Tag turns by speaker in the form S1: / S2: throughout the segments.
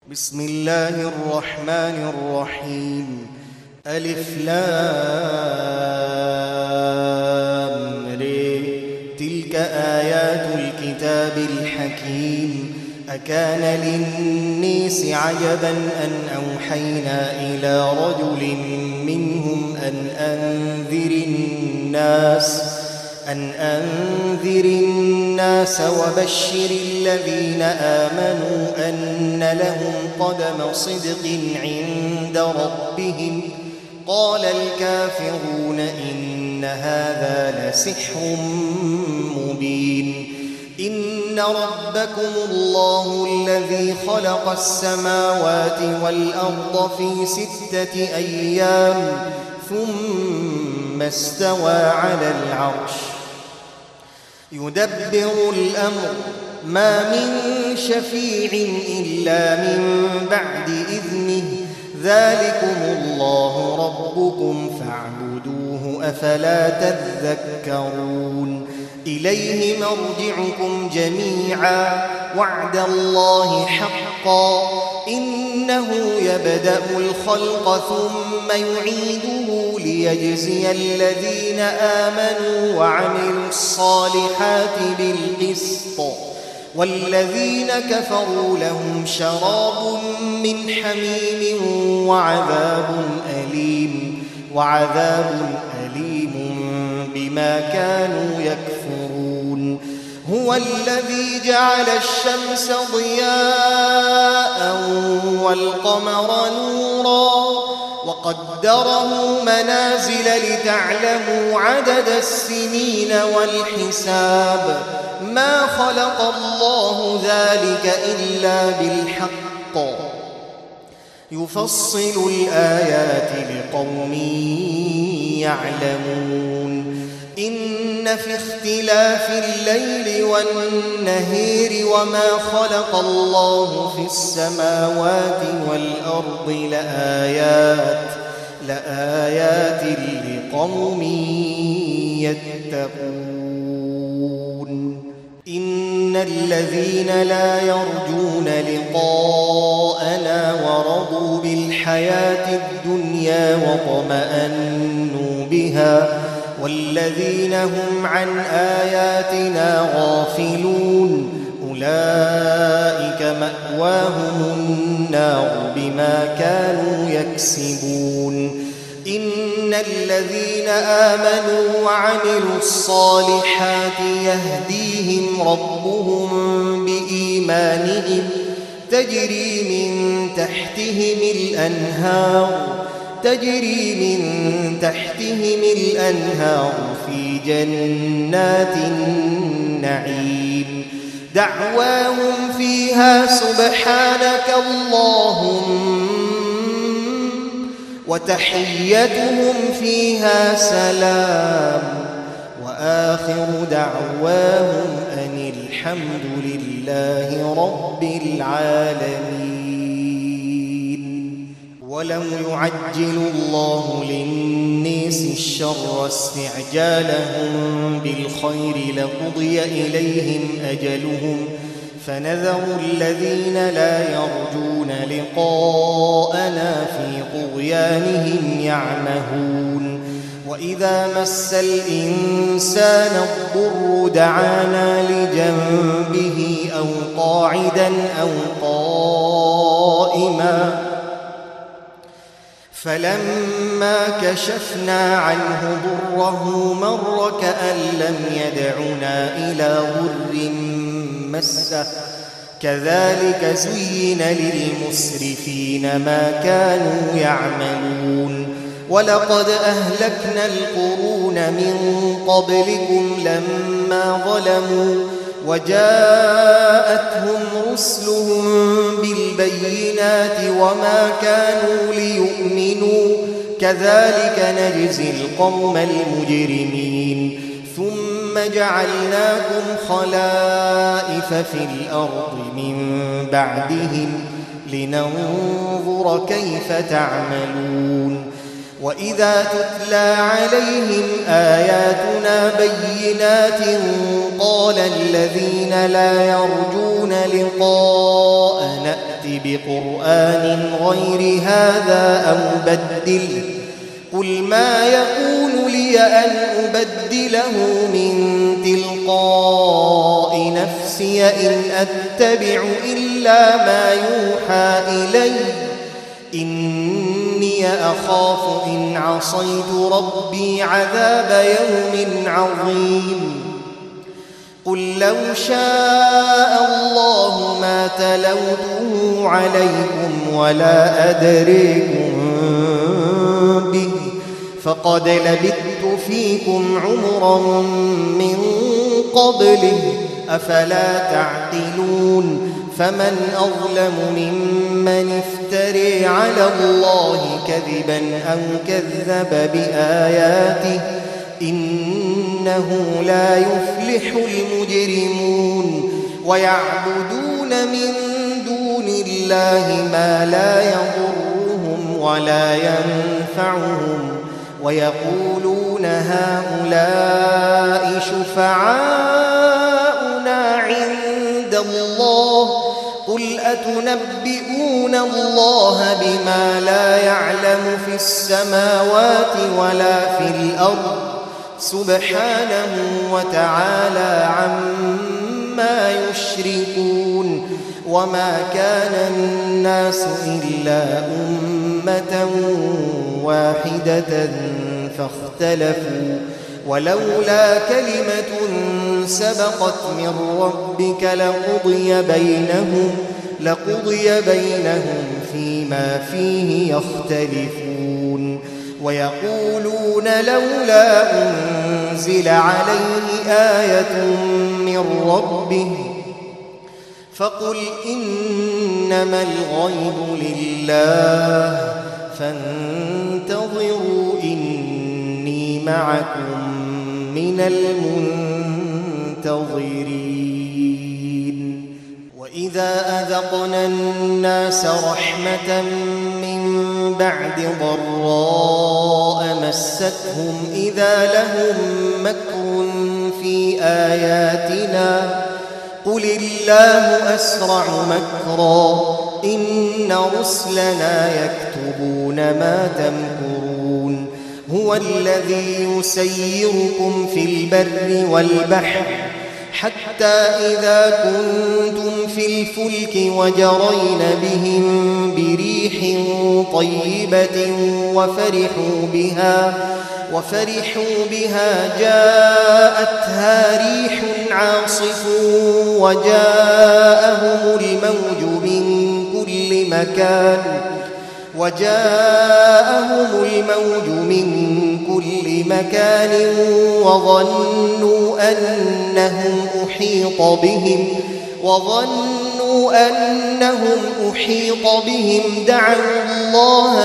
S1: بسم الله الرحمن الرحيم. ألف لام ر. تلك آيات الكتاب الحكيم. أكان للناس عجبا أن أوحينا إلى رجل منهم أن أنذر الناس وبشر الذين آمنوا أن لهم قدم صدق عند ربهم. قال الكافرون إن هذا لسحر مبين. إن ربكم الله الذي خلق السماوات والأرض في 6 أيام ثم استوى على العرش يدبر الأمر ما من شفيع إلا من بعد إذنه. ذلكم الله ربكم فاعبدوه أفلا تذكرون. إليه مرجعكم جميعا وعد الله حقا إنه يبدأ الخلق ثم يعيده ليجزي الذين آمنوا وعملوا الصالحات بالقسط والذين كفروا لهم شراب من حميم وعذاب أليم بما كانوا يكفرون. هو الذي جعل الشمس ضياء والقمر نورا وقدره منازل لتعلموا عدد السنين والحساب. ما خلق الله ذلك إلا بالحق يفصل الآيات لقوم يعلمون. إن في اختلاف الليل والنهار وما خلق الله في السماوات والأرض لآيات لقوم يتقون. إن الذين لا يرجون لقاءنا ورضوا بالحياة الدنيا واطمأنوا بها والذين هم عن آياتنا غافلون أولئك مأواهم النار بما كانوا يكسبون. إن الذين آمنوا وعملوا الصالحات يهديهم ربهم بإيمانهم تجري من تحتهم الأنهار في جنات النعيم. دعواهم فيها سبحانك اللهم وتحيتهم فيها سلام وآخر دعواهم أن الحمد لله رب العالمين. ولو يعجل الله للناس الشر استعجالهم بالخير لقضي إليهم أجلهم فنذر الذين لا يرجون لقاءنا في طغيانهم يعمهون. وإذا مس الإنسان الضر دعانا لجنبه أو قاعدا أو قائما فلما كشفنا عنه ضره مر كأن لم يدعنا إلى ضر مسه. كذلك زين للمسرفين ما كانوا يعملون. ولقد أهلكنا القرون من قبلكم لما ظلموا وجاءتهم رسلهم بالبينات وما كانوا ليؤمنوا كذلك نجزي القوم المجرمين. ثم جعلناكم خلائف في الأرض من بعدهم لننظر كيف تعملون. وإذا تتلى عليهم آياتنا بينات قال الذين لا يرجون لقاء نأت ائت بقرآن غير هذا أو بدله قل ما يكون لي أن أبدله من تلقاء نفسي إن أتبع إلا ما يوحى إلي إني أخاف إن عصيت ربي عذاب يوم عظيم قل لو شاء الله ما تلوته عليكم ولا أدريكم به فقد لبثت فيكم عمرا من قبله أفلا تعقلون فمن أظلم ممن افتري على الله كذبا أو كذب بآياته إنه لا يفلح المجرمون ويعبدون من دون الله ما لا يضرهم ولا ينفعهم ويقولون هؤلاء شفعاؤنا عند الله قل أتنبئون الله بما لا يعلم في السماوات ولا في الأرض سبحانه وتعالى عما يشركون وما كان الناس إلا أمة واحدة فاختلفوا ولولا كلمة سبقت من ربك لقضي بينهم فيما فيه يختلفون ويقولون لولا أنزل عليه آية من ربه فقل إنما الغيب لله فانتظروا إني معكم من المنتظرين وإذا أذقنا الناس رحمة من بعد ضراء مستهم إذا لهم مكر في آياتنا قل الله أسرع مكرا إن رسلنا يكتبون ما تمكرون هو الذي يسيركم في البر والبحر حتى إذا كنتم في الفلك وجرين بهم بريح طيبة وفرحوا بها جاءتها ريح عاصف وجاءهم الموج من كل مكان وظنوا أنهم أحيط بهم دعوا الله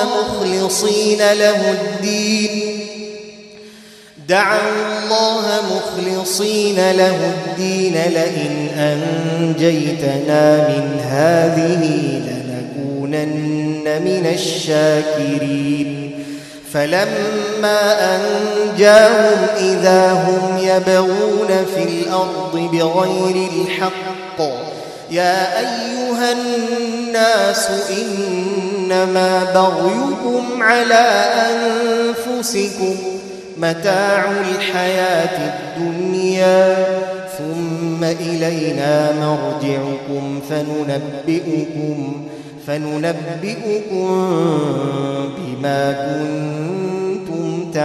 S1: مخلصين له الدين لئن أنجيتنا من هذه لنكونن من الشاكرين فلما أنجاهم إذا هم يبغون في الأرض بغير الحق يا أيها الناس إنما بغيكم على أنفسكم متاع الحياة الدنيا ثم إلينا مرجعكم فننبئكم بما كنتم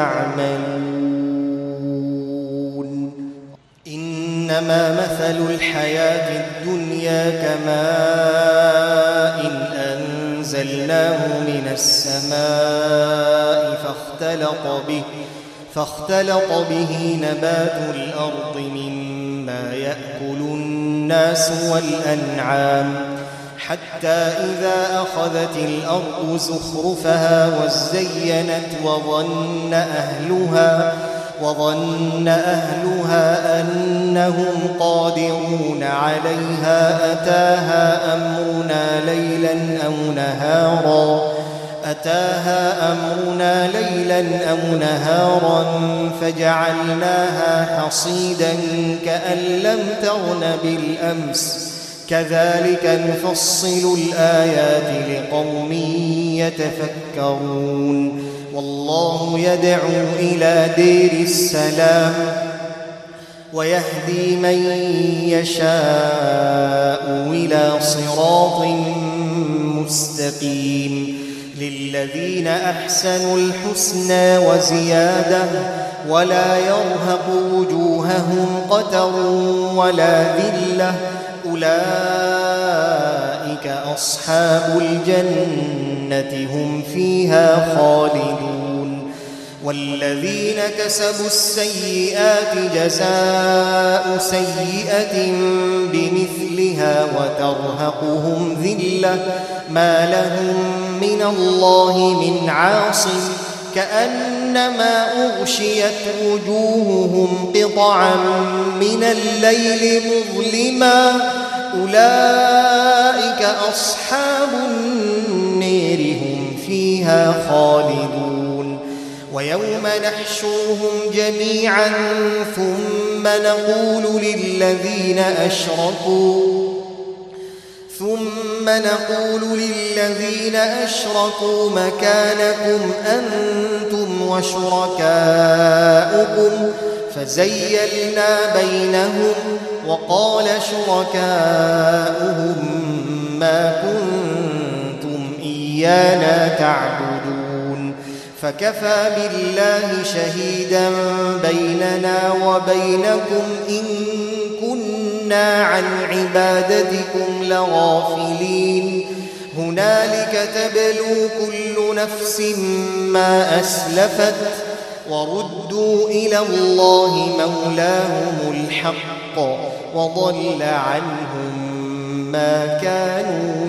S1: تعملون إنما مثل الحياة الدنيا كماء أنزلناه من السماء فاختلط به نبات الأرض مما يأكل الناس والأنعام حتى إذا أخذت الأرض زخرفها وزينت وظن أهلها أنهم قادرون عليها أتاها أمرنا ليلا أو نهارا فجعلناها حصيدا كأن لم تغن بالأمس كذلك نفصل الآيات لقوم يتفكرون. والله يدعو إلى دير السلام ويهدي من يشاء إلى صراط مستقيم. للذين أحسنوا الحسنى وزيادة ولا يرهق وجوههم قتر ولا ذلة أولئك أصحاب الجنة هم فيها خالدون. والذين كسبوا السيئات جزاء سيئة بمثلها وترهقهم ذلة ما لهم من الله من عاصم كأنما أغشيت وجوههم قطعا من الليل مظلما أولئك أصحاب النار هم فيها خالدون. ويوم نحشرهم جميعا ثم نقول للذين أشركوا مكانكم أنتم وشركاؤكم فزيلنا بينهم وقال شركاؤهم ما كنتم إيانا تعبدون فكفى بالله شهيدا بيننا وبينكم إن كنا عن عبادتكم لغافلين. هنالك تبلو كل نفس ما أسلفت وردوا إلى الله مولاهم الحق وضل عنهم ما كانوا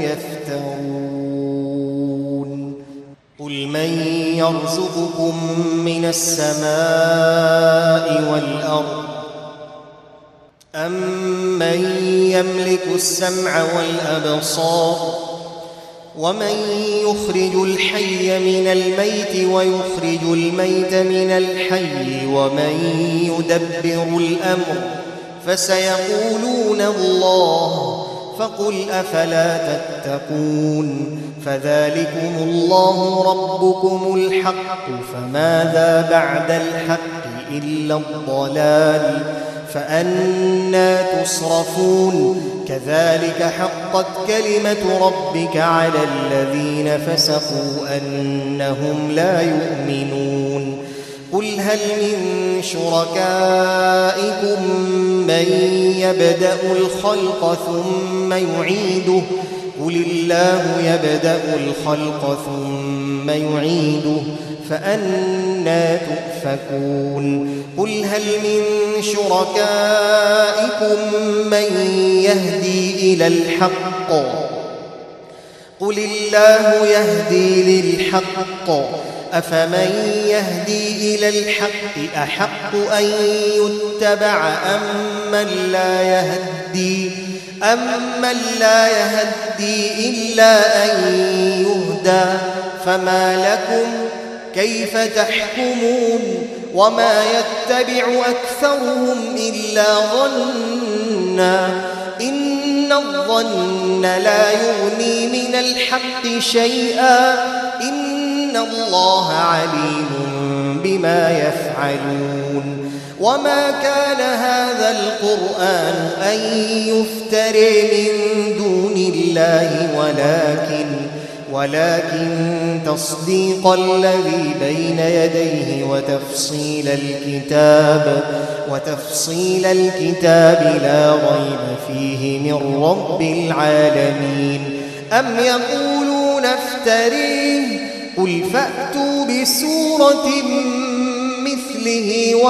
S1: يفترون. قل من يرزقكم من السماء والأرض أمن يملك السمع والأبصار ومن يخرج الحي من الميت ويخرج الميت من الحي ومن يدبر الأمر فسيقولون الله فقل أفلا تتقون. فذلكم الله ربكم الحق فماذا بعد الحق إلا الضلال فأنى تصرفون. كذلك حقت كلمة ربك على الذين فسقوا أنهم لا يؤمنون. قل هل من شركائكم من يبدأ الخلق ثم يعيده قل الله يبدأ الخلق ثم يعيده فأنى تؤفكون. قل هل من شركائكم من يهدي إلى الحق قل الله يهدي للحق أفمن يهدي إلى الحق أحق أن يتبع أمن لا يهدي إلا أن يهدى فما لكم كيف تحكمون. وما يتبع أكثرهم إلا ظنا إن الظن لا يغني من الحق شيئا إن الله عليم بما يفعلون. وما كان هذا القرآن أن يفتري من دون الله ولكن تصديق الذي بين يديه وتفصيل الكتاب لا ريب فيه من رب العالمين. أم يقولون افتريه قل فأتوا بسورة مثله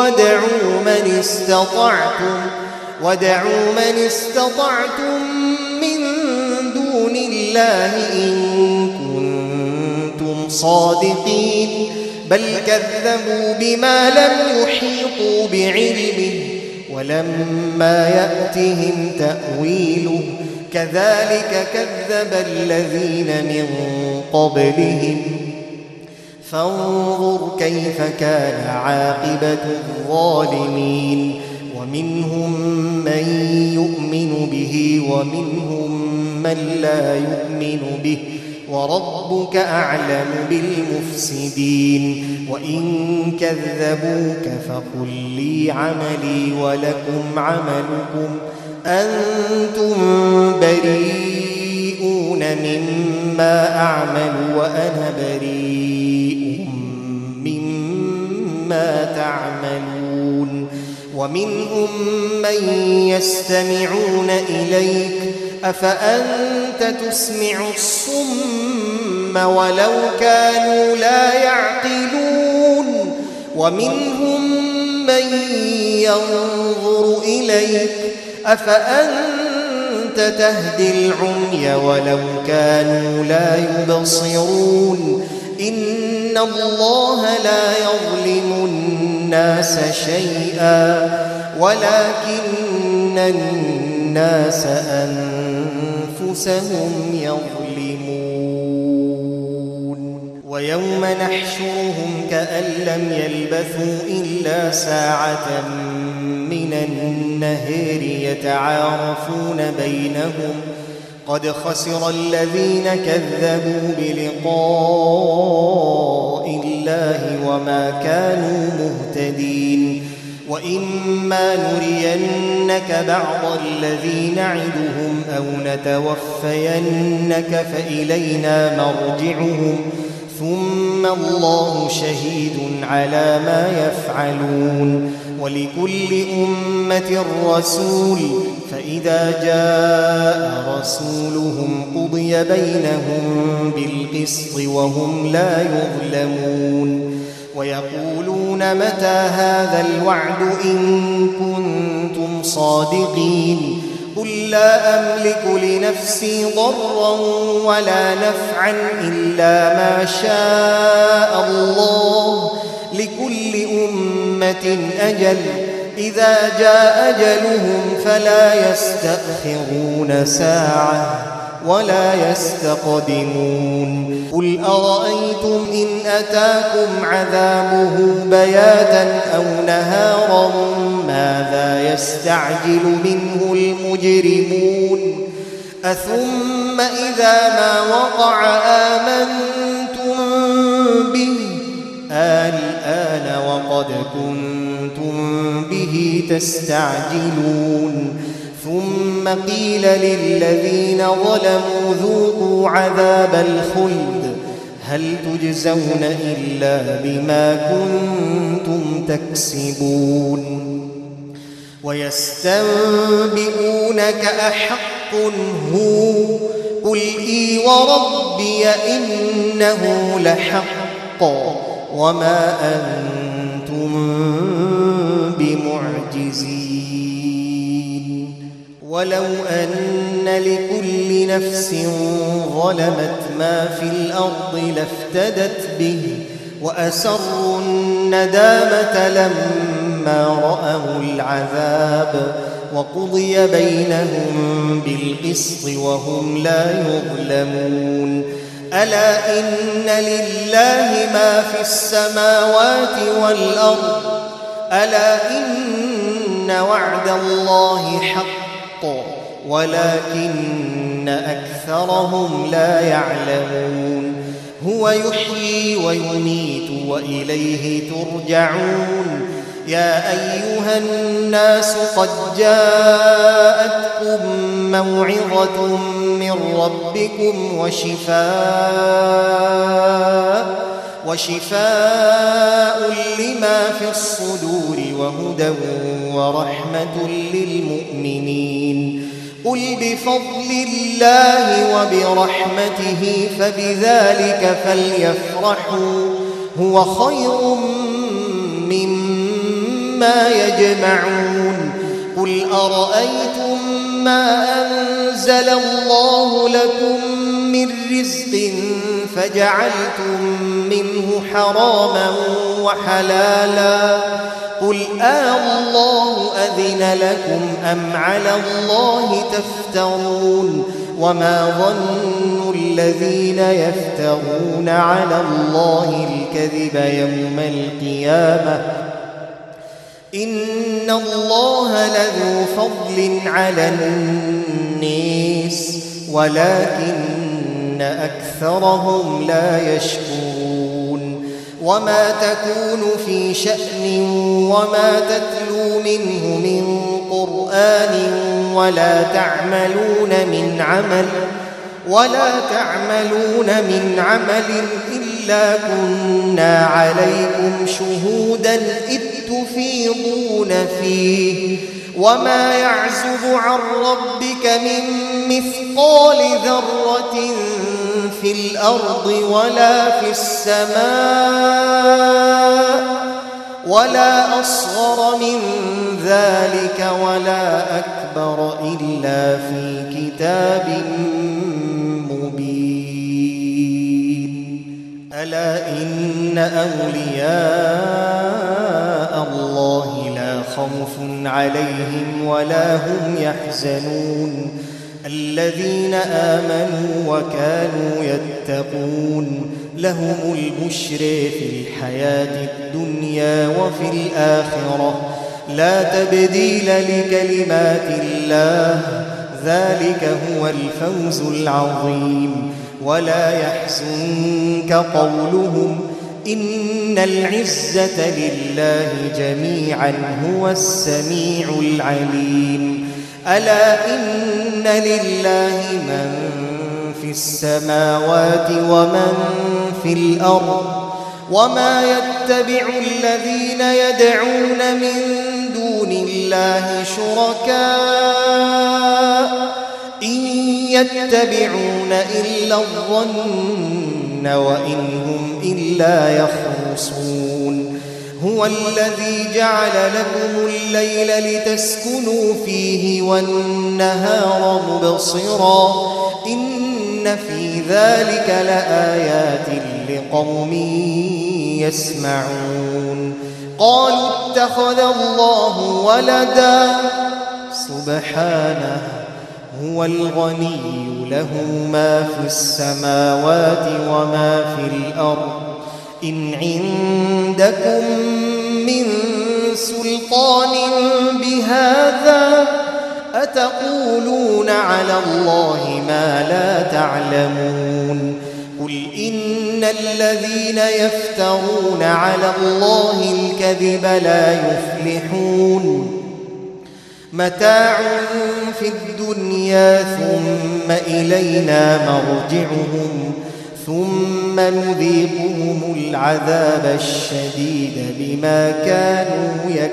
S1: ودعوا من استطعتم من دون الله إن كنتم صادقين. بل كذبوا بما لم يحيطوا بعلمه ولما يأتهم تأويله كذلك كذب الذين من قبلهم فانظر كيف كان عاقبة الظالمين. ومنهم من يؤمن به ومنهم من لا يؤمن به وربك أعلم بالمفسدين وإن كذبوك فقل لي عملي ولكم عملكم أنتم بريئون مما أعمل وأنا بريء مما تعملون ومنهم من يستمعون إليك أفأنت تسمع الصم ولو كانوا لا يعقلون ومنهم من ينظر إليك أفأنت تهدي العمي ولو كانوا لا يبصرون إن الله لا يظلم الناس شيئا ولكن الناس أنفسهم يظلمون ويوم نحشرهم كأن لم يلبثوا إلا ساعة من النهار يتعارفون بينهم قد خسر الذين كذبوا بلقاء الله وما كانوا مهتدين وإما نرينك بعض الذي نعدهم أو نتوفينك فإلينا مرجعهم ثم الله شهيد على ما يفعلون ولكل أمة رسول فإذا جاء رسولهم قضي بينهم بالقسط وهم لا يظلمون ويقولون متى هذا الوعد إن كنتم صادقين قل لا أملك لنفسي ضرا ولا نفعا إلا ما شاء الله لكل أمة أجل إذا جاء أجلهم فلا يستأخرون ساعة ولا يستقدمون قل أرأيتم إن أتاكم عذابه بياتا أو نهارا ماذا يستعجل منه المجرمون أثم إذا ما وقع آمنتم به الآن وقد كنتم به تستعجلون ثم قيل للذين ظلموا ذوقوا عذاب الخلد هل تجزون إلا بما كنتم تكسبون ويستنبئونك أحق هو قل إي وربي إنه لحق وما أنتم بمعجزين ولو أن لكل نفس ظلمت ما في الأرض لافتدت به وأسروا الندامة لما رأوا العذاب وقضي بينهم بالقسط وهم لا يظلمون ألا إن لله ما في السماوات والأرض ألا إن وعد الله حق ولكن أكثرهم لا يعلمون هو يحيي ويميت وإليه ترجعون يا أيها الناس قد جاءتكم موعظة من ربكم وشفاء لما في الصدور وهدى ورحمة للمؤمنين قل بفضل الله وبرحمته فبذلك فليفرحوا هو خير مما يجمعون قل أرأيتم ما أنزل الله لكم من رزق فجعلتم منه حراما وحلالا قل الله أذن لكم أم على الله تفترون وما ظن الذين يفترون على الله الكذب يوم القيامة إن الله لذو فضل على الناس ولكن أكثرهم لا يشكرون وما تكون في شأن وما تتلو منه من قرآن ولا تعملون من عمل إلا كنا عليكم شهودا إذ تفيضون فيه وما يعزب عن ربك من مثقال ذرة في الأرض ولا في السماء ولا أصغر من ذلك ولا أكبر إلا في كتاب مبين ألا إن أولياء الله لا خوف عليهم ولا هم يحزنون الذين آمنوا وكانوا يتقون لهم البشر في الحياة الدنيا وفي الآخرة لا تبديل لكلمات الله ذلك هو الفوز العظيم ولا يحزنك قولهم إن العزة لله جميعا هو السميع العليم ألا إن لله من في السماوات ومن في الأرض وما يتبع الذين يدعون من دون الله شركاء إن يتبعون إلا الظن وإن هم إلا يخرصون هو الذي جعل لكم الليل لتسكنوا فيه والنهار مبصرا إن في ذلك لآيات لقوم يسمعون قالوا اتخذ الله ولدا سبحانه هو الغني له ما في السماوات وما في الأرض إن عندكم من سلطان بهذا أتقولون على الله ما لا تعلمون قل إن الذين يفترون على الله الكذب لا يفلحون متاع في الدنيا ثم إلينا مرجعهم ثم نذيقهم العذاب الشديد بما كانوا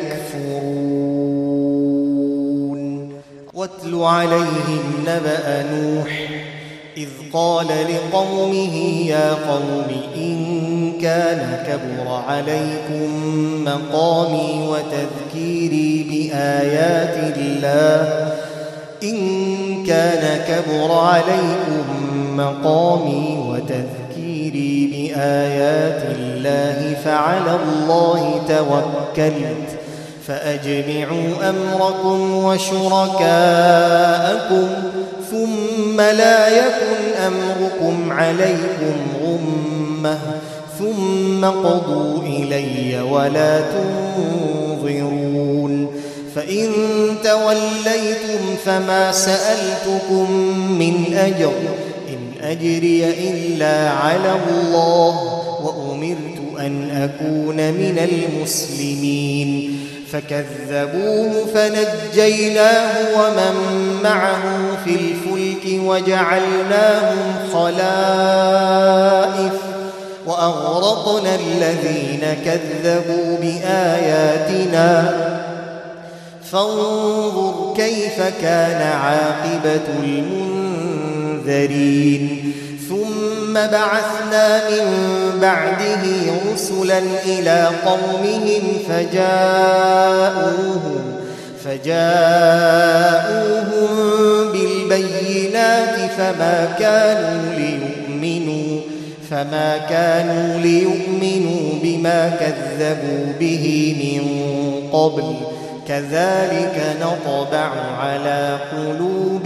S1: يكفرون واتل عليهم نبأ نوح إذ قال لقومه يا قوم إن كان كبر عليكم مقامي وتذكيري بآيات الله بآيات الله فعلى الله توكلت فأجمعوا أمركم وشركاءكم ثم لا يكن أمركم عليكم غمة ثم قضوا إلي ولا تنظرون فإن توليتم فما سألتكم من أجر إن أجري إلا على الله وأمرت أن أكون من المسلمين فكذبوه فنجيناه ومن معه في الفلك وجعلناهم خلائف وأغرقنا الذين كذبوا بآياتنا فانظر كيف كان عاقبة المنذرين ثم بعثنا من بعده رسلا إلى قومهم فجاءوهم بالبينات فما كانوا ليؤمنوا بما كذبوا به من قبل كذلك نطبع على قلوب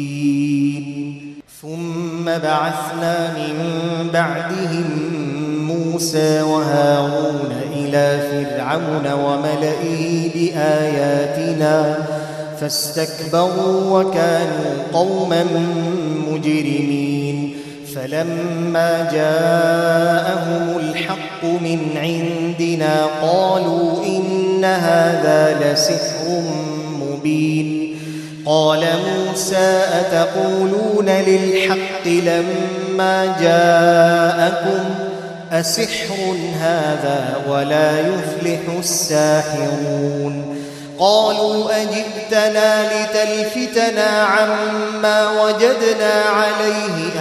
S1: المعتدين ثم بعثنا من بعدهم موسى وهارون إلى فرعون وملئه بآياتنا فاستكبروا وكانوا قوما مجرمين. فلما جاءهم الحق من عندنا قالوا إن هذا لسحر مبين. قال موسى أتقولون للحق لما جاءكم أسحر هذا ولا يفلح الساحرون. قالوا أجئتنا لتلفتنا عما وجدنا عليه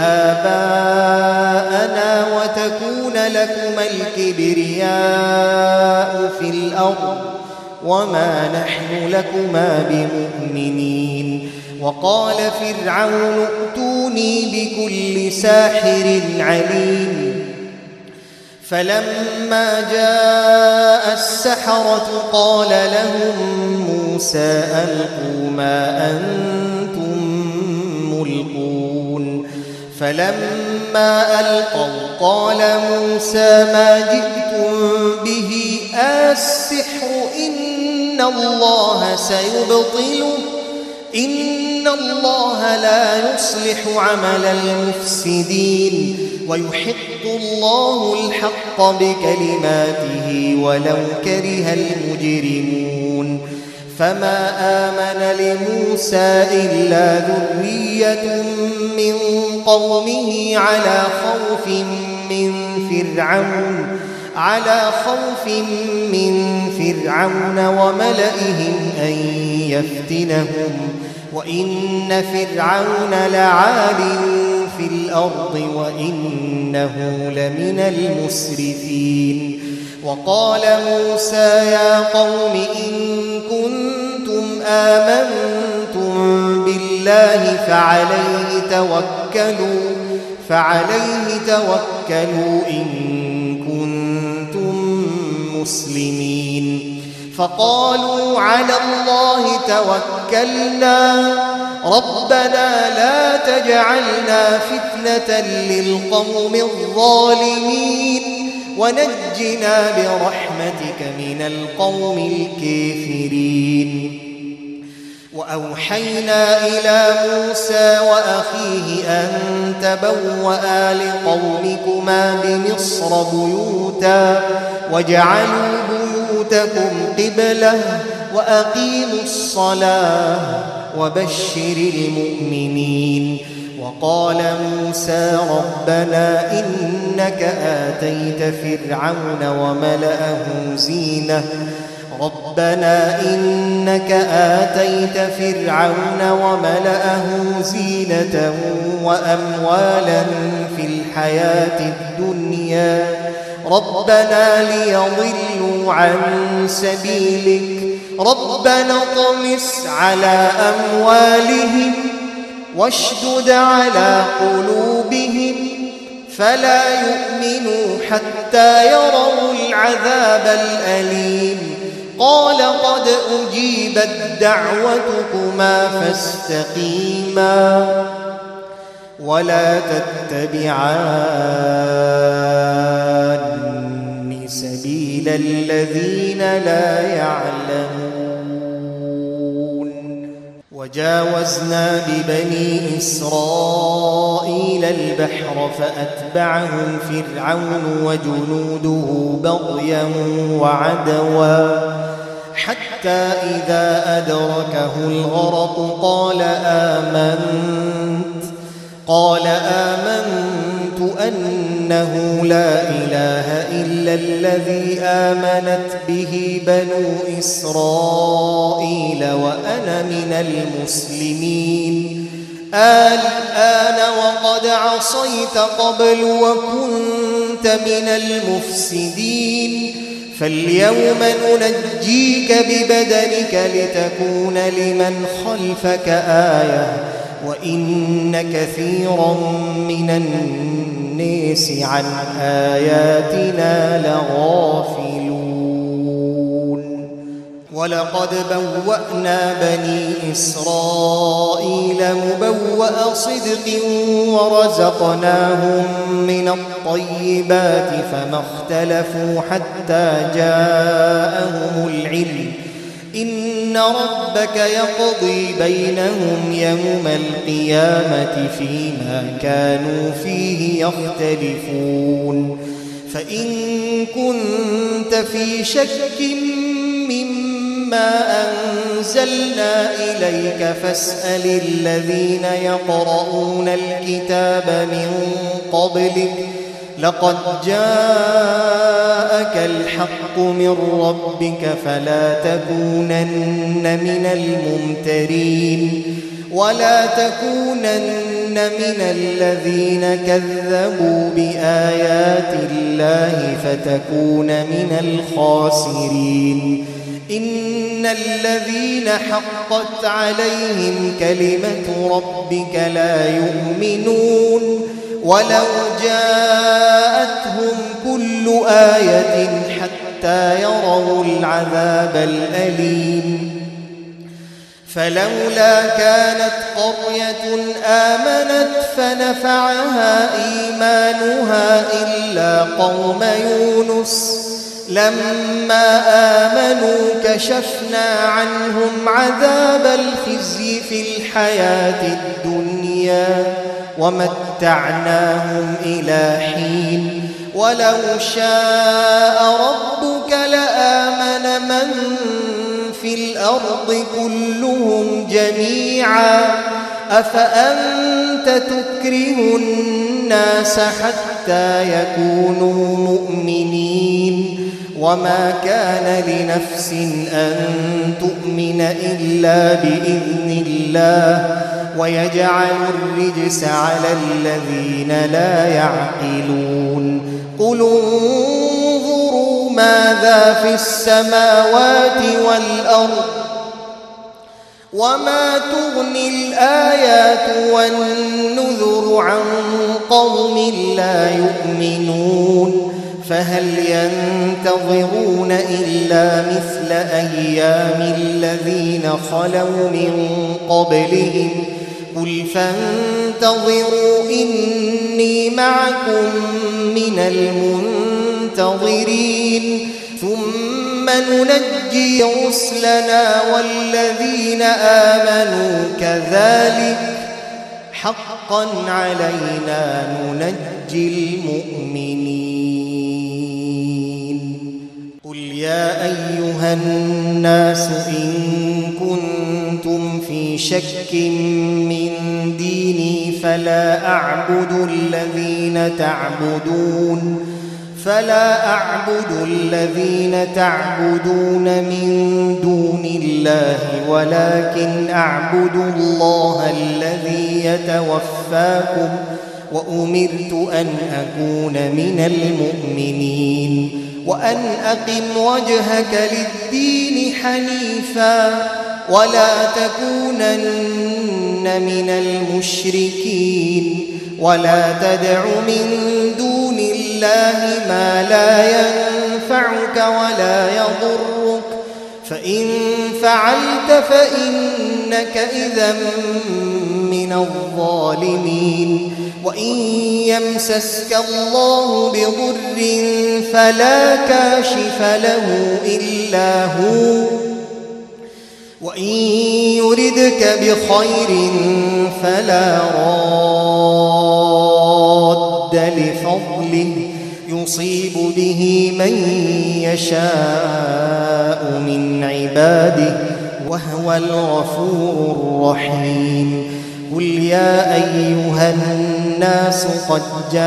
S1: آباءنا وتكون لكما الكبرياء في الأرض وما نحن لكما بمؤمنين. وقال فرعون ائتوني بكل ساحر عليم. فلما جاء السحرة قال لهم موسى ألقوا ما أنتم ملقون. فلما ألقوا قال موسى ما جئتم به السحر إن الله سيبطله إن الله لا يصلح عمل المفسدين ويحق الله الحق بكلماته ولو كره المجرمون. فما آمن لموسى إلا ذرية من قومه على خوف من فرعون وملئهم أن يفتنهم وإن فرعون لعال في الأرض وإنه لمن المسرفين. وقال موسى يا قوم إن كنتم آمنتم بالله فعليه توكلوا إن كنتم مسلمين. فقالوا على الله توكلنا ربنا لا تجعلنا فتنة للقوم الظالمين ونجنا برحمتك من القوم الكافرين. وأوحينا إلى موسى وأخيه أن تبوأ لقومكما بمصر بيوتا واجعلوا بيوتكم قبلة وأقيموا الصلاة وبشر المؤمنين. وقال موسى ربنا إنك آتيت فرعون وملأه زينة وأموالا في الحياة الدنيا ربنا ليضلوا عن سبيلك ربنا اطمس على أموالهم واشدد على قلوبهم فلا يؤمنوا حتى يروا العذاب الأليم. قال قد أجيبت دعوتكما فاستقيما ولا تتبعان سبيل الذين لا يعلمون. وجاوزنا ببني إسرائيل البحر فأتبعهم فرعون وجنوده بغيا وعدوا حتى إذا أدركه الغرق قال آمنت أنه لا إله إلا الذي آمنت به بنو إسرائيل وأنا من المسلمين. الآن وقد عصيت قبل وكنت من المفسدين فاليوم ننجيك ببدنك لتكون لمن خلفك آية وإن كثيرا من الناس عن آياتنا لغافلون. ولقد بوأنا بني إسرائيل مبوأ صدق ورزقناهم من الطيبات فما اختلفوا حتى جاءهم العلم إن ربك يقضي بينهم يوم القيامة فيما كانوا فيه يختلفون فإن كنت في شك مما أنزلنا إليك فاسأل الذين يقرؤون الكتاب من قبلك لقد جاءك الحق من ربك فلا تكونن من الممترين ولا تكونن من الذين كذبوا بآيات الله فتكون من الخاسرين إن الذين حقت عليهم كلمة ربك لا يؤمنون ولو جاءتهم كل آية حتى يروا العذاب الأليم فلولا كانت قرية آمنت فنفعها إيمانها إلا قوم يونس لما آمنوا كشفنا عنهم عذاب الخزي في الحياة الدنيا ومتعناهم إلى حين ولو شاء ربك لآمن من في الأرض كلهم جميعا أفأنت تكره الناس حتى يكونوا مؤمنين وما كان لنفس أن تؤمن إلا بإذن الله ويجعل الرجس على الذين لا يعقلون قل انظروا ماذا في السماوات والأرض وما تغني الآيات والنذر عن قوم لا يؤمنون فهل ينتظرون إلا مثل أيام الذين خلوا من قبلهم قل فانتظروا إني معكم من المنتظرين ثم ننجي رسلنا والذين آمنوا كذلك حقا علينا ننجي المؤمنين قل يا أيها الناس إن كنتم في شك من ديني فلا أعبد الذين تعبدون من دون الله ولكن أعبد الله الذي يتوفاكم وأمرت أن أكون من المؤمنين وأن أقم وجهك للدين حنيفا ولا تكونن من المشركين ولا تدع من دون الله ما لا ينفعك ولا يضرك فإن فعلت فإنك إذا من الظالمين وإن يمسسك الله بضر فلا كاشف له إلا هو وإن يردك بخير فلا راد لفضله يصيب به من يشاء من عباده وهو الغفور الرحيم قل يا أيها الناس قد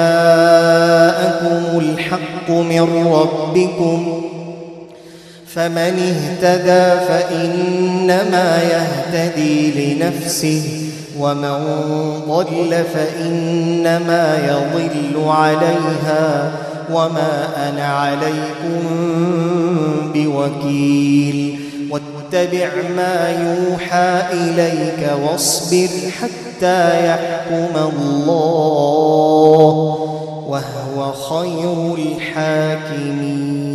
S1: جاءكم الحق من ربكم فمن اهتدى فإنما يهتدي لنفسه ومن ضل فإنما يضل عليها وما أنا عليكم بوكيل واتبع ما يوحى إليك واصبر حتى يحكم الله وهو خير الحاكمين.